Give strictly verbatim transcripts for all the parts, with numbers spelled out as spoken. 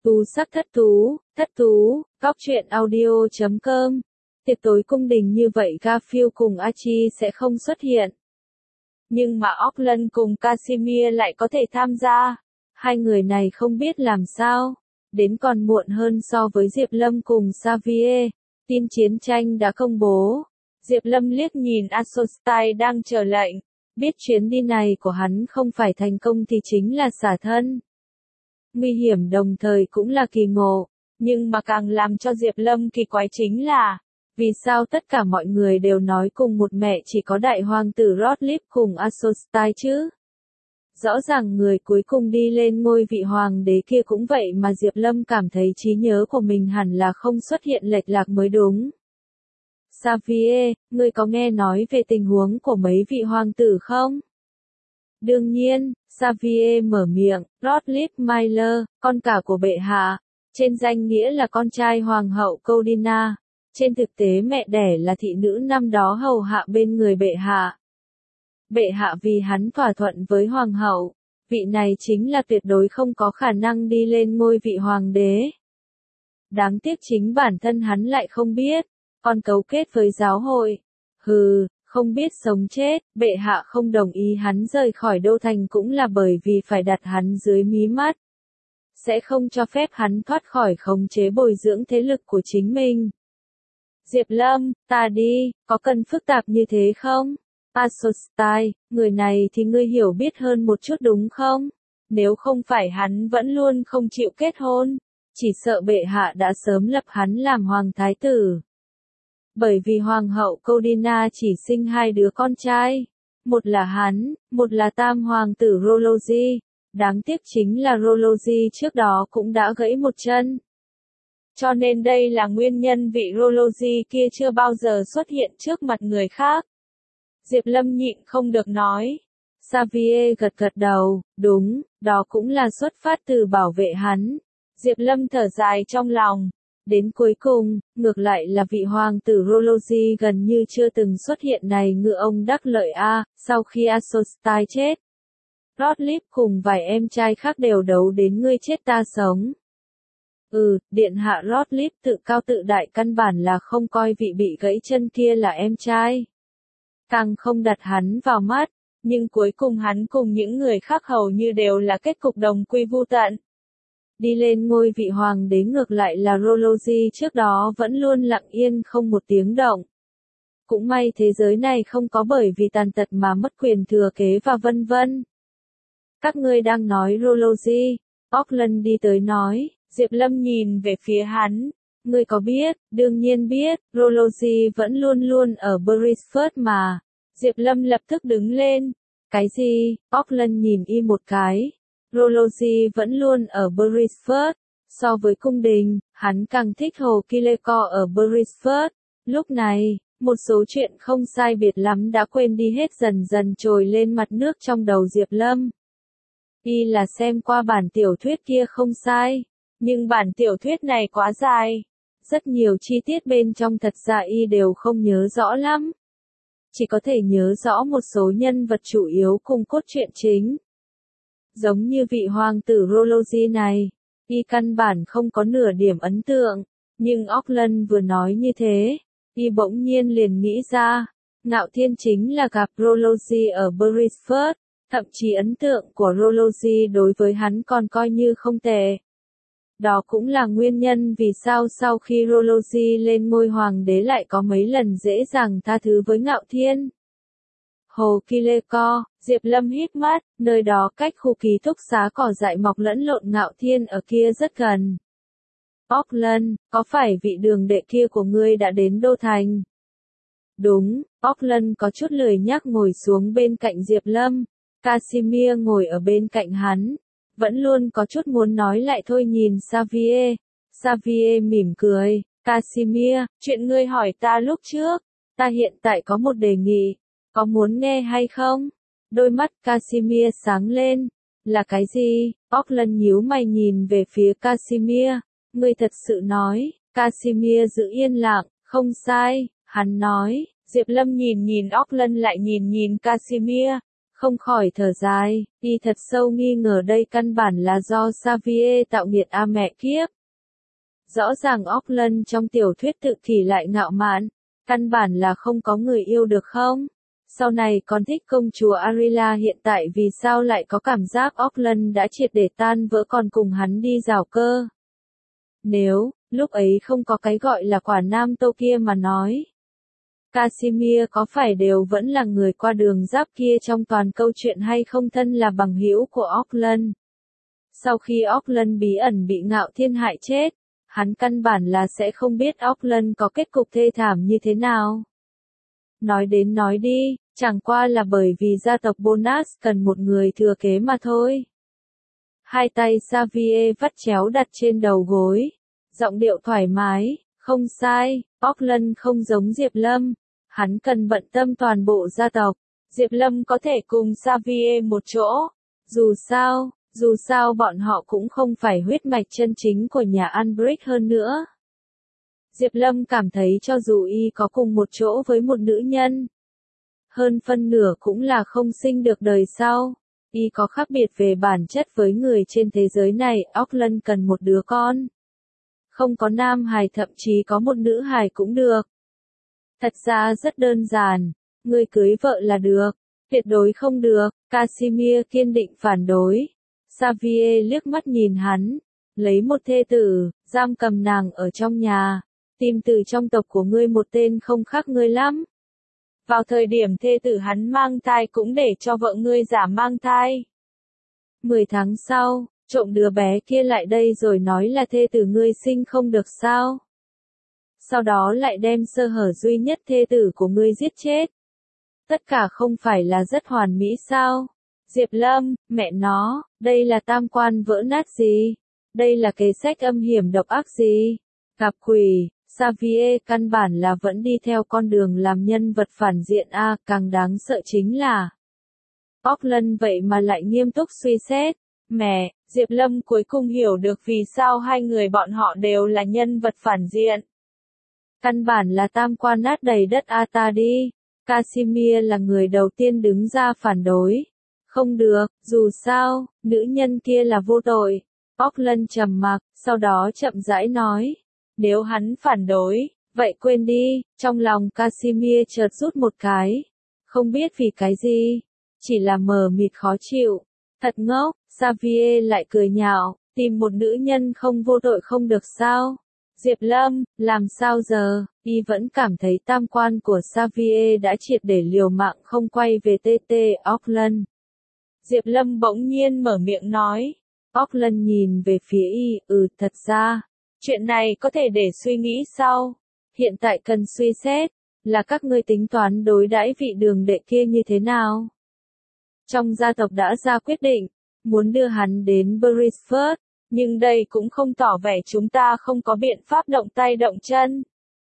Tu sắc thất thú, thất thú, góc truyện audio chấm com. Tiệc tối cung đình như vậy Garfield cùng Archie sẽ không xuất hiện. Nhưng mà Auckland cùng Casimir lại có thể tham gia. Hai người này không biết làm sao. Đến còn muộn hơn so với Diệp Lâm cùng Xavier. Tin chiến tranh đã công bố. Diệp Lâm liếc nhìn Asostai đang chờ lệnh. Biết chuyến đi này của hắn không phải thành công thì chính là xả thân. Nguy hiểm đồng thời cũng là kỳ ngộ. Nhưng mà càng làm cho Diệp Lâm kỳ quái chính là, vì sao tất cả mọi người đều nói cùng một mẹ chỉ có đại hoàng tử Rodlip cùng Asostai chứ? Rõ ràng người cuối cùng đi lên ngôi vị hoàng đế kia cũng vậy mà Diệp Lâm cảm thấy trí nhớ của mình hẳn là không xuất hiện lệch lạc mới đúng. Xavier, ngươi có nghe nói về tình huống của mấy vị hoàng tử không? Đương nhiên, Xavier mở miệng, Rodlip Miller, con cả của bệ hạ, trên danh nghĩa là con trai hoàng hậu Codina, trên thực tế mẹ đẻ là thị nữ năm đó hầu hạ bên người bệ hạ. Bệ hạ vì hắn thỏa thuận với hoàng hậu, vị này chính là tuyệt đối không có khả năng đi lên ngôi vị hoàng đế. Đáng tiếc chính bản thân hắn lại không biết, còn cấu kết với giáo hội. Hừ, không biết sống chết, bệ hạ không đồng ý hắn rời khỏi đô thành cũng là bởi vì phải đặt hắn dưới mí mắt. Sẽ không cho phép hắn thoát khỏi khống chế bồi dưỡng thế lực của chính mình. Diệp Lâm, ta đi, có cần phức tạp như thế không? Asostai, người này thì ngươi hiểu biết hơn một chút đúng không? Nếu không phải hắn vẫn luôn không chịu kết hôn, chỉ sợ bệ hạ đã sớm lập hắn làm hoàng thái tử. Bởi vì hoàng hậu Codina chỉ sinh hai đứa con trai, một là hắn, một là tam hoàng tử Rology. Đáng tiếc chính là Rology trước đó cũng đã gãy một chân. Cho nên đây là nguyên nhân vị Rology kia chưa bao giờ xuất hiện trước mặt người khác. Diệp Lâm nhịn không được nói. Xavier gật gật đầu, đúng, đó cũng là xuất phát từ bảo vệ hắn. Diệp Lâm thở dài trong lòng. Đến cuối cùng, ngược lại là vị hoàng tử Rology gần như chưa từng xuất hiện này ngựa ông đắc lợi a, sau khi Asostai chết. Rodlip cùng vài em trai khác đều đấu đến ngươi chết ta sống. Ừ, điện hạ Rodlip tự cao tự đại căn bản là không coi vị bị gãy chân kia là em trai. Càng không đặt hắn vào mắt, nhưng cuối cùng hắn cùng những người khác hầu như đều là kết cục đồng quy vu tận. Đi lên ngôi vị hoàng đế ngược lại là Rology trước đó vẫn luôn lặng yên không một tiếng động. Cũng may thế giới này không có bởi vì tàn tật mà mất quyền thừa kế và vân vân. Các ngươi đang nói Rology, Auckland đi tới nói, Diệp Lâm nhìn về phía hắn. Ngươi có biết, đương nhiên biết, Rology vẫn luôn luôn ở Beresford mà. Diệp Lâm lập tức đứng lên. Cái gì? Auckland nhìn y một cái. Rology vẫn luôn ở Beresford. So với cung đình, hắn càng thích hồ Kileko ở Beresford. Lúc này, một số chuyện không sai biệt lắm đã quên đi hết dần dần trồi lên mặt nước trong đầu Diệp Lâm. Y là xem qua bản tiểu thuyết kia không sai, nhưng bản tiểu thuyết này quá dài. Rất nhiều chi tiết bên trong thật ra y đều không nhớ rõ lắm. Chỉ có thể nhớ rõ một số nhân vật chủ yếu cùng cốt truyện chính. Giống như vị hoàng tử Rology này, y căn bản không có nửa điểm ấn tượng, nhưng Auckland vừa nói như thế, y bỗng nhiên liền nghĩ ra, Ngạo Thiên chính là gặp Rology ở Beresford, thậm chí ấn tượng của Rology đối với hắn còn coi như không tệ. Đó cũng là nguyên nhân vì sao sau khi Rology lên ngôi hoàng đế lại có mấy lần dễ dàng tha thứ với Ngạo Thiên. Hồ Kileko, Diệp Lâm hít mắt, nơi đó cách khu ký túc xá cỏ dại mọc lẫn lộn Ngạo Thiên ở kia rất gần. Auckland, có phải vị đường đệ kia của ngươi đã đến đô thành? Đúng, Auckland có chút lười nhác ngồi xuống bên cạnh Diệp Lâm. Casimir ngồi ở bên cạnh hắn. Vẫn luôn có chút muốn nói lại thôi nhìn Xavier. Xavier mỉm cười. Casimir, chuyện ngươi hỏi ta lúc trước. Ta hiện tại có một đề nghị. Có muốn nghe hay không? Đôi mắt Casimir sáng lên. Là cái gì? Auckland nhíu mày nhìn về phía Casimir. Ngươi thật sự nói. Casimir giữ yên lặng. Không sai. Hắn nói. Diệp Lâm nhìn nhìn Auckland lại nhìn nhìn Casimir. Không khỏi thở dài, y thật sâu nghi ngờ đây căn bản là do Xavier tạo nghiệt a mẹ kiếp. Rõ ràng Auckland trong tiểu thuyết tự kỷ lại ngạo mạn, căn bản là không có người yêu được không? Sau này còn thích công chúa Arilla, hiện tại vì sao lại có cảm giác Auckland đã triệt để tan vỡ còn cùng hắn đi rào cơ? Nếu, lúc ấy không có cái gọi là quả nam tô kia mà nói, Casimir có phải đều vẫn là người qua đường giáp kia trong toàn câu chuyện hay không, thân là bằng hữu của Auckland? Sau khi Auckland bí ẩn bị Ngạo Thiên hại chết, hắn căn bản là sẽ không biết Auckland có kết cục thê thảm như thế nào. Nói đến nói đi, chẳng qua là bởi vì gia tộc Bonas cần một người thừa kế mà thôi. Hai tay Xavier vắt chéo đặt trên đầu gối, giọng điệu thoải mái, không sai, Auckland không giống Diệp Lâm, hắn cần bận tâm toàn bộ gia tộc. Diệp Lâm có thể cùng Xavier một chỗ, dù sao, dù sao bọn họ cũng không phải huyết mạch chân chính của nhà Albrecht hơn nữa. Diệp Lâm cảm thấy cho dù y có cùng một chỗ với một nữ nhân, hơn phân nửa cũng là không sinh được đời sau. Y có khác biệt về bản chất với người trên thế giới này, Auckland cần một đứa con. Không có nam hài, thậm chí có một nữ hài cũng được. Thật ra rất đơn giản, người cưới vợ là được, tuyệt đối không được. Casimir kiên định phản đối. Xavier liếc mắt nhìn hắn, lấy một thê tử, giam cầm nàng ở trong nhà, tìm từ trong tộc của ngươi một tên không khác ngươi lắm. Vào thời điểm thê tử hắn mang thai cũng để cho vợ ngươi giả mang thai. Mười tháng sau, trộm đứa bé kia lại đây rồi nói là thê tử ngươi sinh không được sao. Sau đó lại đem sơ hở duy nhất thê tử của ngươi giết chết. Tất cả không phải là rất hoàn mỹ sao? Diệp Lâm, mẹ nó, đây là tam quan vỡ nát gì? Đây là kế sách âm hiểm độc ác gì? Gặp quỷ, Xavier căn bản là vẫn đi theo con đường làm nhân vật phản diện a, càng đáng sợ chính là Auckland vậy mà lại nghiêm túc suy xét. Mẹ, Diệp Lâm cuối cùng hiểu được vì sao hai người bọn họ đều là nhân vật phản diện. Căn bản là tam quan nát đầy đất a, ta đi. Casimir là người đầu tiên đứng ra phản đối. Không được, dù sao, nữ nhân kia là vô tội. Auckland trầm mặc, sau đó chậm rãi nói. Nếu hắn phản đối, vậy quên đi. Trong lòng Casimir chợt rút một cái. Không biết vì cái gì, chỉ là mờ mịt khó chịu. Thật ngốc, Xavier lại cười nhạo, tìm một nữ nhân không vô tội không được sao? Diệp Lâm, làm sao giờ? Y vẫn cảm thấy tam quan của Xavier đã triệt để liều mạng không quay về tê tê Auckland. Diệp Lâm bỗng nhiên mở miệng nói. Auckland nhìn về phía y, ừ, thật ra, chuyện này có thể để suy nghĩ sau. Hiện tại cần suy xét, là các ngươi tính toán đối đãi vị đường đệ kia như thế nào? Trong gia tộc đã ra quyết định, muốn đưa hắn đến Beresford, nhưng đây cũng không tỏ vẻ chúng ta không có biện pháp động tay động chân.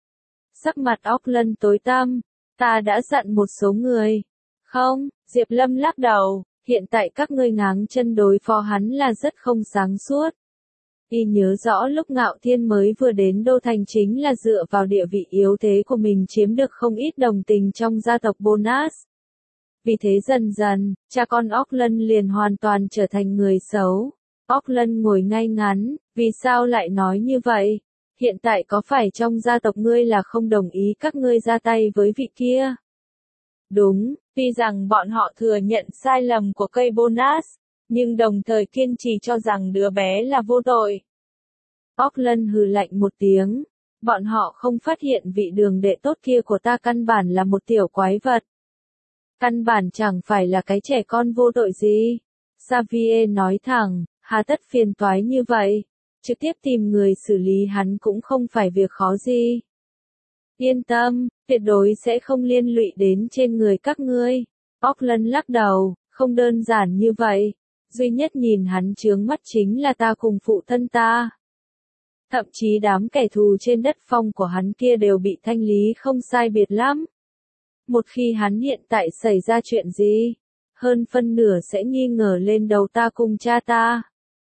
Sắc mặt Auckland tối tăm, ta đã dặn một số người. Không, Diệp Lâm lắc đầu, hiện tại các ngươi ngáng chân đối phó hắn là rất không sáng suốt. Y nhớ rõ lúc Ngạo Thiên mới vừa đến Đô Thành chính là dựa vào địa vị yếu thế của mình chiếm được không ít đồng tình trong gia tộc Bonas. Vì thế dần dần, cha con Auckland liền hoàn toàn trở thành người xấu. Auckland ngồi ngay ngắn, vì sao lại nói như vậy? Hiện tại có phải trong gia tộc ngươi là không đồng ý các ngươi ra tay với vị kia? Đúng, tuy rằng bọn họ thừa nhận sai lầm của cây Bonas, nhưng đồng thời kiên trì cho rằng đứa bé là vô tội. Auckland hừ lạnh một tiếng, bọn họ không phát hiện vị đường đệ tốt kia của ta căn bản là một tiểu quái vật. Căn bản chẳng phải là cái trẻ con vô tội gì. Xavier nói thẳng, hà tất phiền toái như vậy, trực tiếp tìm người xử lý hắn cũng không phải việc khó gì. Yên tâm, tuyệt đối sẽ không liên lụy đến trên người các ngươi. Auckland lắc đầu, không đơn giản như vậy, duy nhất nhìn hắn chướng mắt chính là ta cùng phụ thân ta. Thậm chí đám kẻ thù trên đất phong của hắn kia đều bị thanh lý không sai biệt lắm. Một khi hắn hiện tại xảy ra chuyện gì, hơn phân nửa sẽ nghi ngờ lên đầu ta cùng cha ta.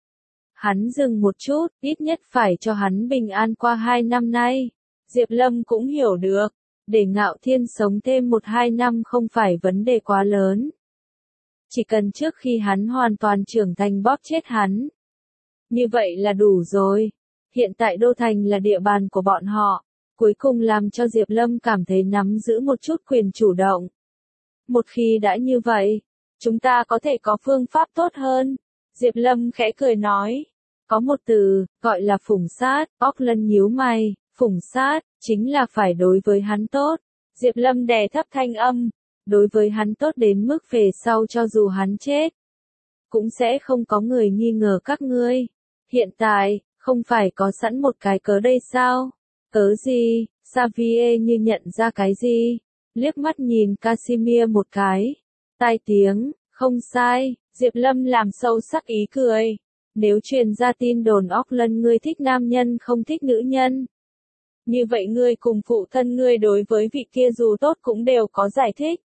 Hắn dừng một chút, ít nhất phải cho hắn bình an qua hai năm nay. Diệp Lâm cũng hiểu được, để Ngạo Thiên sống thêm một hai năm không phải vấn đề quá lớn. Chỉ cần trước khi hắn hoàn toàn trưởng thành bóp chết hắn. Như vậy là đủ rồi. Hiện tại Đô Thành là địa bàn của bọn họ. Cuối cùng làm cho Diệp Lâm cảm thấy nắm giữ một chút quyền chủ động. Một khi đã như vậy, chúng ta có thể có phương pháp tốt hơn. Diệp Lâm khẽ cười nói. Có một từ, gọi là phủng sát. Auckland nhíu mày, phủng sát, chính là phải đối với hắn tốt. Diệp Lâm đè thấp thanh âm. Đối với hắn tốt đến mức về sau cho dù hắn chết. Cũng sẽ không có người nghi ngờ các ngươi. Hiện tại, không phải có sẵn một cái cớ đây sao? Cớ gì? Xavier như nhận ra cái gì? Liếc mắt nhìn Casimir một cái. Tai tiếng, không sai, Diệp Lâm làm sâu sắc ý cười. Nếu truyền ra tin đồn Auckland ngươi thích nam nhân không thích nữ nhân. Như vậy ngươi cùng phụ thân ngươi đối với vị kia dù tốt cũng đều có giải thích.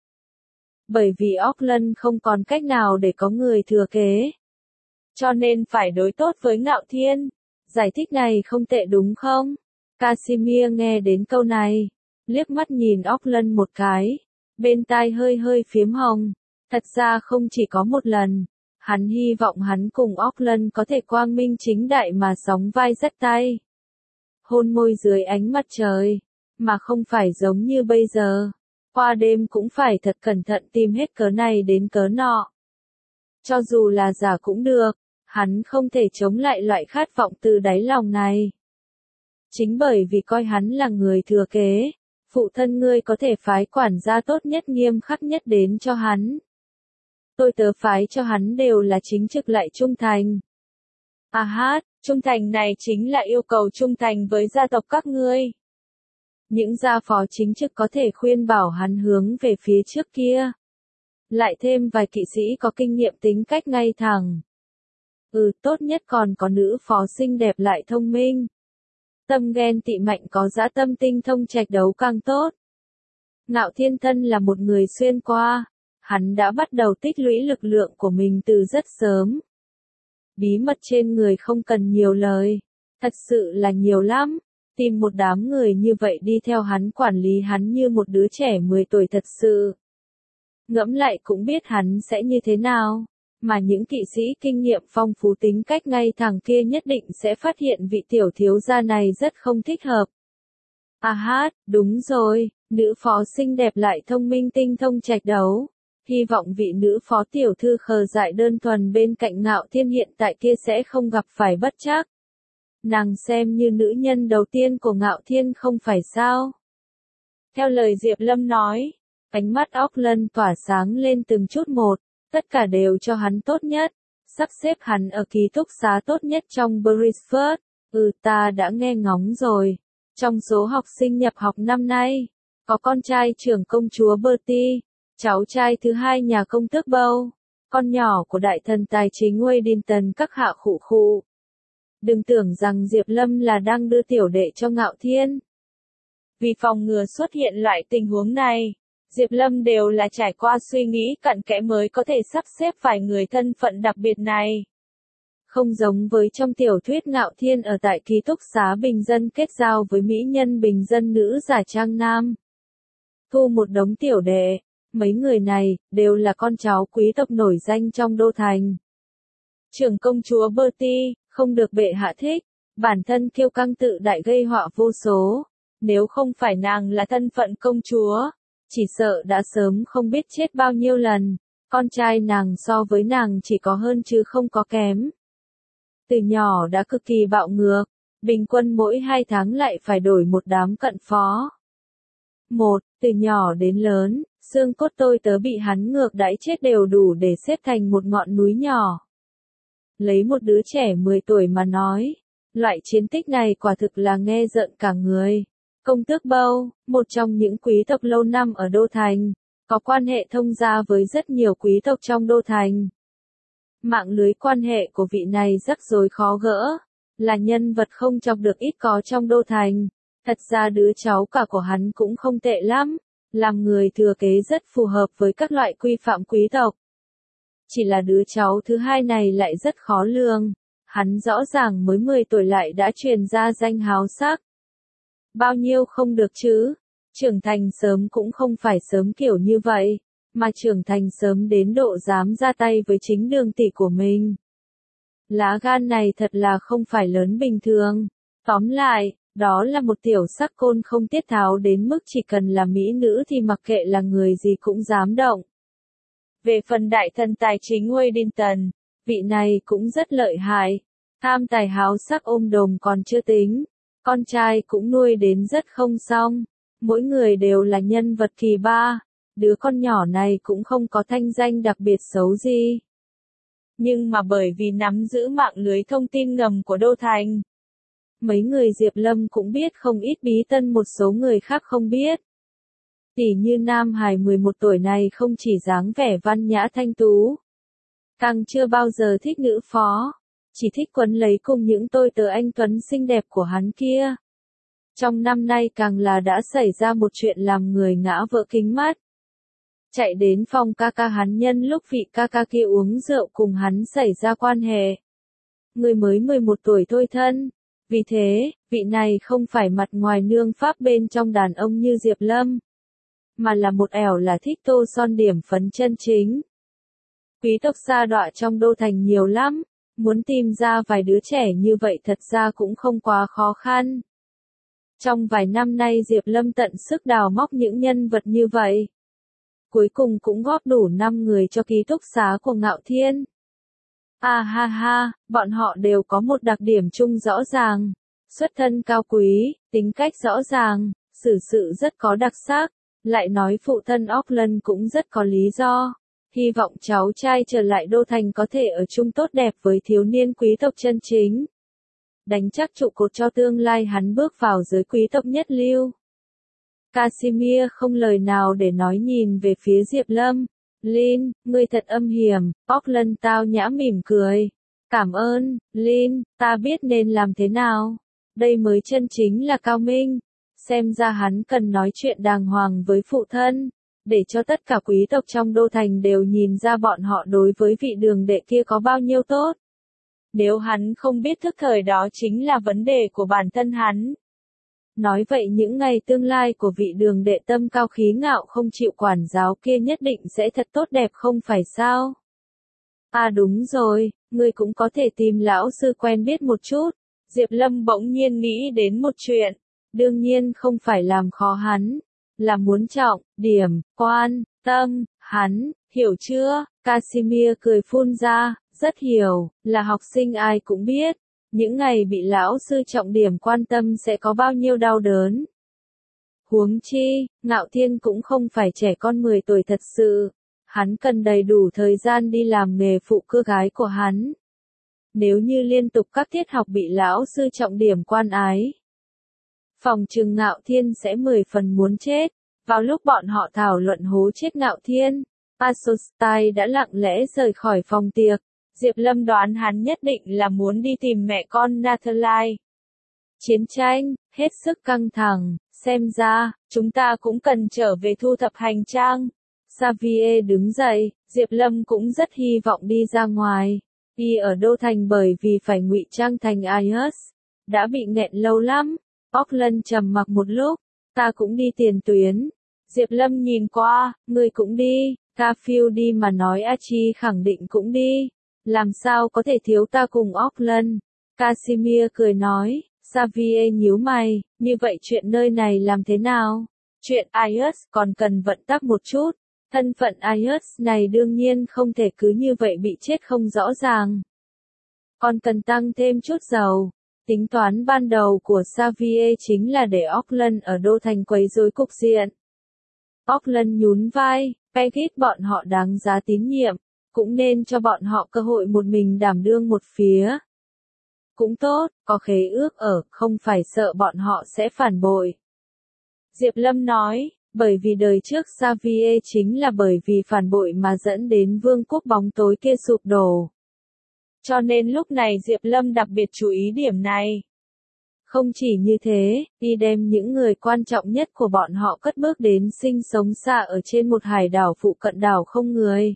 Bởi vì Auckland không còn cách nào để có người thừa kế. Cho nên phải đối tốt với Ngạo Thiên. Giải thích này không tệ đúng không? Casimir nghe đến câu này. Liếc mắt nhìn Auckland một cái. Bên tai hơi hơi phiếm hồng. Thật ra không chỉ có một lần. Hắn hy vọng hắn cùng Auckland có thể quang minh chính đại mà sóng vai dắt tay. Hôn môi dưới ánh mặt trời. Mà không phải giống như bây giờ. Qua đêm cũng phải thật cẩn thận tìm hết cớ này đến cớ nọ. Cho dù là giả cũng được. Hắn không thể chống lại loại khát vọng từ đáy lòng này. Chính bởi vì coi hắn là người thừa kế. Phụ thân ngươi có thể phái quản gia tốt nhất nghiêm khắc nhất đến cho hắn. Tôi tớ phái cho hắn đều là chính trực lại trung thành. À hát, trung thành này chính là yêu cầu trung thành với gia tộc các ngươi. Những gia phó chính trực có thể khuyên bảo hắn hướng về phía trước kia. Lại thêm vài kỵ sĩ có kinh nghiệm tính cách ngay thẳng. Ừ, tốt nhất còn có nữ phó xinh đẹp lại thông minh. Tâm ghen tị mạnh có dã tâm tinh thông trạch đấu càng tốt. Ngạo Thiên thân là một người xuyên qua. Hắn đã bắt đầu tích lũy lực lượng của mình từ rất sớm. Bí mật trên người không cần nhiều lời. Thật sự là nhiều lắm. Tìm một đám người như vậy đi theo hắn quản lý hắn như một đứa trẻ mười tuổi thật sự. Ngẫm lại cũng biết hắn sẽ như thế nào. Mà những kỵ sĩ kinh nghiệm phong phú tính cách ngay thẳng kia nhất định sẽ phát hiện vị tiểu thiếu gia này rất không thích hợp. À hát, đúng rồi, nữ phó xinh đẹp lại thông minh tinh thông trạch đấu. Hy vọng vị nữ phó tiểu thư khờ dại đơn thuần bên cạnh Ngạo Thiên hiện tại kia sẽ không gặp phải bất trắc. Nàng xem như nữ nhân đầu tiên của Ngạo Thiên không phải sao? Theo lời Diệp Lâm nói, ánh mắt Auckland tỏa sáng lên từng chút một, tất cả đều cho hắn tốt nhất, sắp xếp hắn ở ký túc xá tốt nhất trong Bridgeford. Ừ, ta đã nghe ngóng rồi. Trong số học sinh nhập học năm nay, có con trai trưởng công chúa Bertie, cháu trai thứ hai nhà công tước Bow, con nhỏ của đại thần tài chính Waddington các hạ khụ khụ. Đừng tưởng rằng Diệp Lâm là đang đưa tiểu đệ cho Ngạo Thiên. Vì phòng ngừa xuất hiện loại tình huống này, Diệp Lâm đều là trải qua suy nghĩ cặn kẽ mới có thể sắp xếp vài người thân phận đặc biệt này. Không giống với trong tiểu thuyết Ngạo Thiên ở tại ký túc xá bình dân kết giao với mỹ nhân bình dân nữ giả trang nam. Thu một đống tiểu đệ, mấy người này, đều là con cháu quý tộc nổi danh trong đô thành. Trưởng công chúa Bertie, không được bệ hạ thích, bản thân kiêu căng tự đại gây họa vô số, nếu không phải nàng là thân phận công chúa, chỉ sợ đã sớm không biết chết bao nhiêu lần, con trai nàng so với nàng chỉ có hơn chứ không có kém. Từ nhỏ đã cực kỳ bạo ngược, bình quân mỗi hai tháng lại phải đổi một đám cận phó. Một, từ nhỏ đến lớn, xương cốt tôi tớ bị hắn ngược đãi chết đều đủ để xếp thành một ngọn núi nhỏ. Lấy một đứa trẻ mười tuổi mà nói, loại chiến tích này quả thực là nghe rợn cả người. Công tước Bow, một trong những quý tộc lâu năm ở Đô Thành, có quan hệ thông gia với rất nhiều quý tộc trong Đô Thành. Mạng lưới quan hệ của vị này rắc rối khó gỡ, là nhân vật không chọc được ít có trong Đô Thành. Thật ra đứa cháu cả của hắn cũng không tệ lắm, làm người thừa kế rất phù hợp với các loại quy phạm quý tộc. Chỉ là đứa cháu thứ hai này lại rất khó lường, hắn rõ ràng mới mười tuổi lại đã truyền ra danh háo sắc. Bao nhiêu không được chứ, trưởng thành sớm cũng không phải sớm kiểu như vậy, mà trưởng thành sớm đến độ dám ra tay với chính đường tỷ của mình. Lá gan này thật là không phải lớn bình thường. Tóm lại, đó là một tiểu sắc côn không tiết tháo đến mức chỉ cần là mỹ nữ thì mặc kệ là người gì cũng dám động. Về phần đại thần tài chính Waddington, vị này cũng rất lợi hại. Tham tài háo sắc ôm đồm còn chưa tính, con trai cũng nuôi đến rất không xong. Mỗi người đều là nhân vật kỳ ba, đứa con nhỏ này cũng không có thanh danh đặc biệt xấu gì. Nhưng mà bởi vì nắm giữ mạng lưới thông tin ngầm của Đô Thành, mấy người Diệp Lâm cũng biết không ít bí tân một số người khác không biết. Tỉ như Nam Hải mười một tuổi này không chỉ dáng vẻ văn nhã thanh tú, càng chưa bao giờ thích nữ phó, chỉ thích quấn lấy cùng những tôi tớ anh tuấn xinh đẹp của hắn kia. Trong năm nay càng là đã xảy ra một chuyện làm người ngã vỡ kính mắt. Chạy đến phòng ca ca hắn nhân lúc vị ca ca kia uống rượu cùng hắn xảy ra quan hệ. Người mới mười một tuổi thôi thân. Vì thế, vị này không phải mặt ngoài nương pháp bên trong đàn ông như Diệp Lâm, mà là một ẻo là thích tô son điểm phấn chân chính. Quý tộc sa đọa trong đô thành nhiều lắm, muốn tìm ra vài đứa trẻ như vậy thật ra cũng không quá khó khăn. Trong vài năm nay Diệp Lâm tận sức đào móc những nhân vật như vậy. Cuối cùng cũng góp đủ năm người cho ký túc xá của Ngạo Thiên. À ha ha, bọn họ đều có một đặc điểm chung rõ ràng. Xuất thân cao quý, tính cách rõ ràng, xử sự rất có đặc sắc. Lại nói phụ thân Auckland cũng rất có lý do. Hy vọng cháu trai trở lại đô thành có thể ở chung tốt đẹp với thiếu niên quý tộc chân chính. Đánh chắc trụ cột cho tương lai hắn bước vào giới quý tộc nhất lưu. Casimir không lời nào để nói nhìn về phía Diệp Lâm. Lin, ngươi thật âm hiểm. Auckland tao nhã mỉm cười. Cảm ơn, Lin, ta biết nên làm thế nào. Đây mới chân chính là cao minh. Xem ra hắn cần nói chuyện đàng hoàng với phụ thân, để cho tất cả quý tộc trong đô thành đều nhìn ra bọn họ đối với vị đường đệ kia có bao nhiêu tốt. Nếu hắn không biết thức thời đó chính là vấn đề của bản thân hắn. Nói vậy những ngày tương lai của vị đường đệ tâm cao khí ngạo không chịu quản giáo kia nhất định sẽ thật tốt đẹp không phải sao? À đúng rồi, ngươi cũng có thể tìm lão sư quen biết một chút. Diệp Lâm bỗng nhiên nghĩ đến một chuyện. Đương nhiên không phải làm khó hắn, là muốn trọng, điểm, quan, tâm, hắn, hiểu chưa? Casimir cười phun ra, rất hiểu, là học sinh ai cũng biết. Những ngày bị lão sư trọng điểm quan tâm sẽ có bao nhiêu đau đớn. Huống chi, Ngạo Thiên cũng không phải trẻ con mười tuổi thật sự. Hắn cần đầy đủ thời gian đi làm nghề phụ cưa gái của hắn. Nếu như liên tục các tiết học bị lão sư trọng điểm quan ái, phòng trừng Ngạo Thiên sẽ mười phần muốn chết. Vào lúc bọn họ thảo luận hố chết Ngạo Thiên, Pasostai đã lặng lẽ rời khỏi phòng tiệc. Diệp Lâm đoán hắn nhất định là muốn đi tìm mẹ con Nathalie. Chiến tranh, hết sức căng thẳng, xem ra, chúng ta cũng cần trở về thu thập hành trang. Xavier đứng dậy, Diệp Lâm cũng rất hy vọng đi ra ngoài. Y ở đô thành bởi vì phải ngụy trang thành i e ét, đã bị nghẹn lâu lắm. Auckland trầm mặc một lúc, ta cũng đi tiền tuyến. Diệp Lâm nhìn qua, ngươi cũng đi, Garfield đi mà nói Archie khẳng định cũng đi. Làm sao có thể thiếu ta cùng Auckland? Casimir cười nói, Xavier nhíu mày, như vậy chuyện nơi này làm thế nào? Chuyện i e ét còn cần vận tắc một chút. Thân phận i e ét này đương nhiên không thể cứ như vậy bị chết không rõ ràng. Còn cần tăng thêm chút dầu. Tính toán ban đầu của Xavier chính là để Auckland ở đô thành quấy rối cục diện. Auckland nhún vai, Peggy bọn họ đáng giá tín nhiệm, cũng nên cho bọn họ cơ hội một mình đảm đương một phía. Cũng tốt, có khế ước ở, không phải sợ bọn họ sẽ phản bội. Diệp Lâm nói, bởi vì đời trước Xavier chính là bởi vì phản bội mà dẫn đến vương quốc bóng tối kia sụp đổ. Cho nên lúc này Diệp Lâm đặc biệt chú ý điểm này. Không chỉ như thế, y đem những người quan trọng nhất của bọn họ cất bước đến sinh sống xa ở trên một hải đảo phụ cận đảo không người.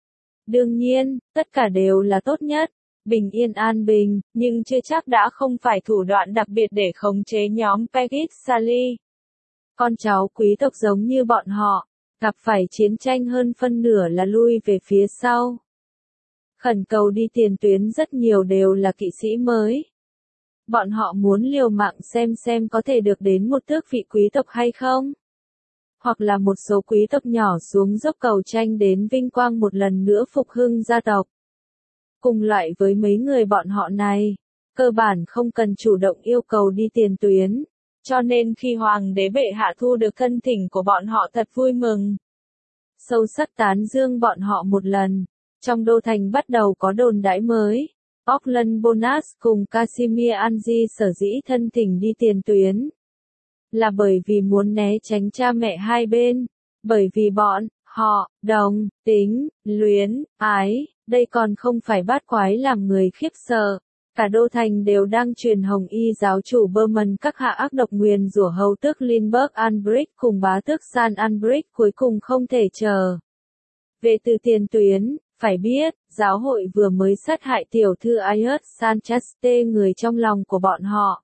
Đương nhiên, tất cả đều là tốt nhất, bình yên an bình, nhưng chưa chắc đã không phải thủ đoạn đặc biệt để khống chế nhóm Peggy Sally. Con cháu quý tộc giống như bọn họ, gặp phải chiến tranh hơn phân nửa là lui về phía sau. Khẩn cầu đi tiền tuyến rất nhiều đều là kỵ sĩ mới. Bọn họ muốn liều mạng xem xem có thể được đến một tước vị quý tộc hay không. Hoặc là một số quý tộc nhỏ xuống dốc cầu tranh đến vinh quang một lần nữa phục hưng gia tộc. Cùng loại với mấy người bọn họ này, cơ bản không cần chủ động yêu cầu đi tiền tuyến, cho nên khi hoàng đế bệ hạ thu được thân thỉnh của bọn họ thật vui mừng. Sâu sắc tán dương bọn họ một lần, trong đô thành bắt đầu có đồn đãi mới. Auckland Bonus cùng Casimir Angie sở dĩ thân thỉnh đi tiền tuyến, là bởi vì muốn né tránh cha mẹ hai bên, bởi vì bọn họ đồng tính luyến ái, đây còn không phải bát quái làm người khiếp sợ. Cả đô thành đều đang truyền hồng y giáo chủ Berman các hạ ác độc nguyền rủa hầu tước Lindbergh Albrecht cùng bá tước San Albrecht cuối cùng không thể chờ về từ tiền tuyến. Phải biết, giáo hội vừa mới sát hại tiểu thư Ayers Sanchaste, người trong lòng của bọn họ.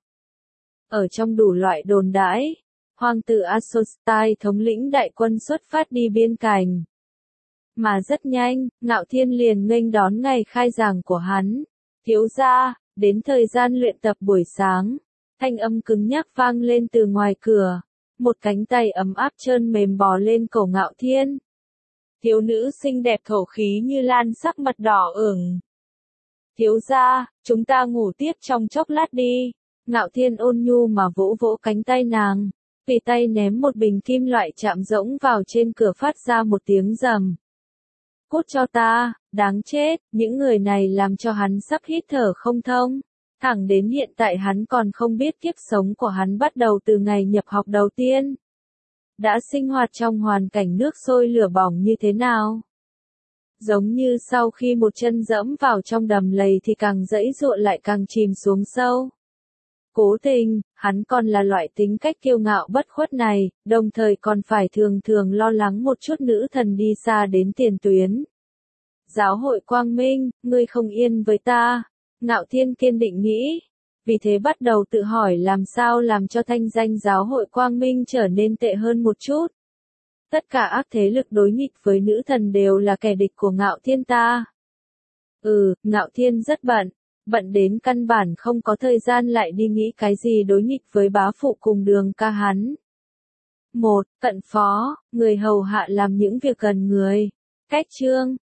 Ở trong đủ loại đồn đãi, hoàng tử Asostai thống lĩnh đại quân xuất phát đi biên cảnh. Mà rất nhanh, Ngạo Thiên liền nghênh đón ngày khai giảng của hắn. Thiếu gia, đến thời gian luyện tập buổi sáng, thanh âm cứng nhắc vang lên từ ngoài cửa. Một cánh tay ấm áp trơn mềm bò lên cổ Ngạo Thiên. Thiếu nữ xinh đẹp thổ khí như lan sắc mặt đỏ ửng. Thiếu gia, chúng ta ngủ tiếp trong chốc lát đi. Ngạo Thiên ôn nhu mà vỗ vỗ cánh tay nàng. Tùy tay ném một bình kim loại chạm rỗng vào trên cửa phát ra một tiếng rầm. Cút cho ta, đáng chết, những người này làm cho hắn sắp hít thở không thông. Thẳng đến hiện tại hắn còn không biết kiếp sống của hắn bắt đầu từ ngày nhập học đầu tiên. Đã sinh hoạt trong hoàn cảnh nước sôi lửa bỏng như thế nào? Giống như sau khi một chân dẫm vào trong đầm lầy thì càng dẫy dụa lại càng chìm xuống sâu. Cố tình, hắn còn là loại tính cách kiêu ngạo bất khuất này, đồng thời còn phải thường thường lo lắng một chút nữ thần đi xa đến tiền tuyến. Giáo hội Quang Minh, ngươi không yên với ta. Ngạo Thiên kiên định nghĩ. Vì thế bắt đầu tự hỏi làm sao làm cho thanh danh giáo hội Quang Minh trở nên tệ hơn một chút. Tất cả ác thế lực đối nghịch với nữ thần đều là kẻ địch của Ngạo Thiên ta. Ừ, Ngạo Thiên rất bận, bận đến căn bản không có thời gian lại đi nghĩ cái gì đối nghịch với bá phụ cùng Đường ca hắn. Một, cận phó, người hầu hạ làm những việc gần người. Cách chương